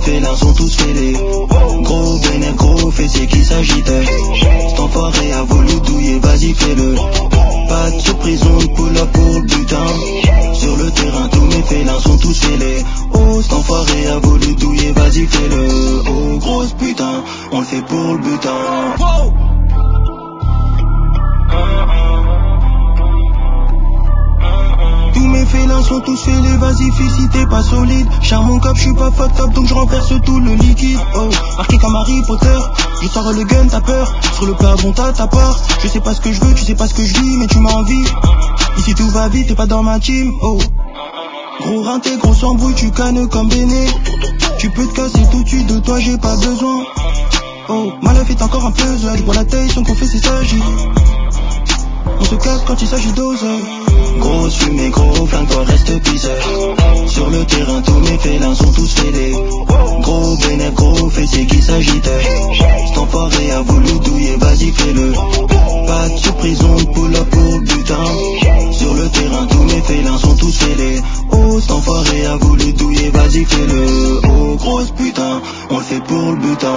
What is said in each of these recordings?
félins sont tous fêlés. Gros vénère, gros fessier qui s'agite. Cet enfoiré a voulu douiller, vas-y fais-le. Pas de surprise, on pull up pour le butin. Sur le terrain, tous mes félins sont tous fêlés. Oh, cet enfoiré a voulu douiller, vas-y fais-le. Oh, grosse putain, on le fait pour le butin. Tous mes félins sont tous fêlés, vas-y fils si t'es pas solide. J'suis mon cap, j'suis pas fucked up donc j'renverse tout le liquide. Oh, marqué comme Harry Potter, je sors le gun, t'as peur. Sur le perdon t'as ta part. Je sais pas ce que je veux, tu sais pas ce que je vis, mais tu m'as envie. Ici tout va vite, t'es pas dans ma team. Oh, gros rinté, grosse embrouille, tu cannes comme Béné. Tu peux te casser tout de suite, de toi j'ai pas besoin. Oh, Malaf est encore un puzzle, j'bois la taille sans qu'on fait ses sagis. On se casse quand il s'agit d'ose. Grosse fumée, gros flingue, toi reste pisse. Sur le terrain, tous mes félins sont tous fêlés. Gros bénéf, gros fessier qui s'agite. Cet enfoiré a voulu douiller, vas-y fais-le. Pas de surprise, on pull up pour le butin. Sur le terrain, tous mes félins sont tous fêlés. Oh, cet enfoiré a voulu douiller, vas-y fais-le. Oh, grosse putain, on le fait pour le butin.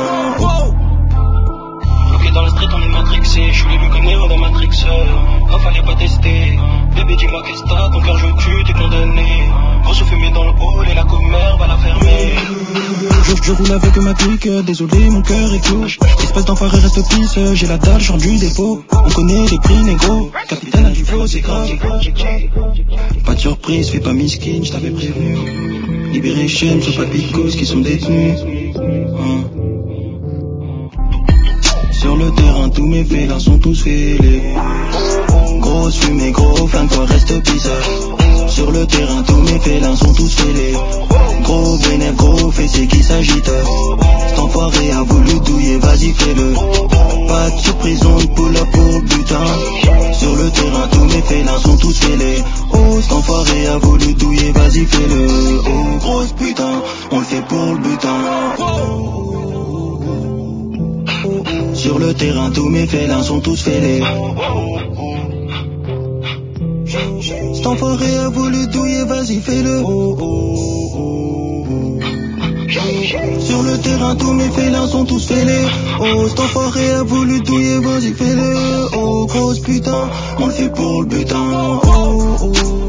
Ok, dans la street on est matrixé, je suis l'élu comme Néo dans Matrix. Non, fallait pas tester. Bébé, dis-moi qu'est-ce que t'as, ton cœur je tue, t'es condamné. Grosse fumée dans le hall et la commère va la fermer. Je roule avec ma clique, désolé mon cœur est clos. Espèce d'enfoiré reste pisse, j'ai la dalle, j'en du dépôt. On connaît les prix négro, capitaine a du flow, c'est grave. Pas de surprise, fais pas miskin, je t'avais prévenu. Libéré chaîne, sois pas de picos qui sont détenus. Sur le terrain, tous mes félins sont tous fêlés. Grosse fumée, gros flingue, toi reste pisse. Sur le terrain, tous mes félins sont tous fêlés. Gros bénéf, gros fessier qui s'agite. Cet enfoiré a voulu douiller, vas-y fais-le. Pas de surprise, on pull up pour le butin. Sur le terrain, tous mes félins sont tous fêlés. Oh, cet enfoiré a voulu douiller, vas-y fais-le. Oh, grosse putain, on le fait pour le butin. Sur le terrain, tous mes félins sont tous fêlés. Cet enfoiré a voulu douiller, vas-y fais-le. Sur le terrain, tous mes félins sont tous fêlés. Oh, cet enfoiré a voulu douiller, vas-y fais-le. Oh, grosse putain, on le fait pour le butin. Oh, oh.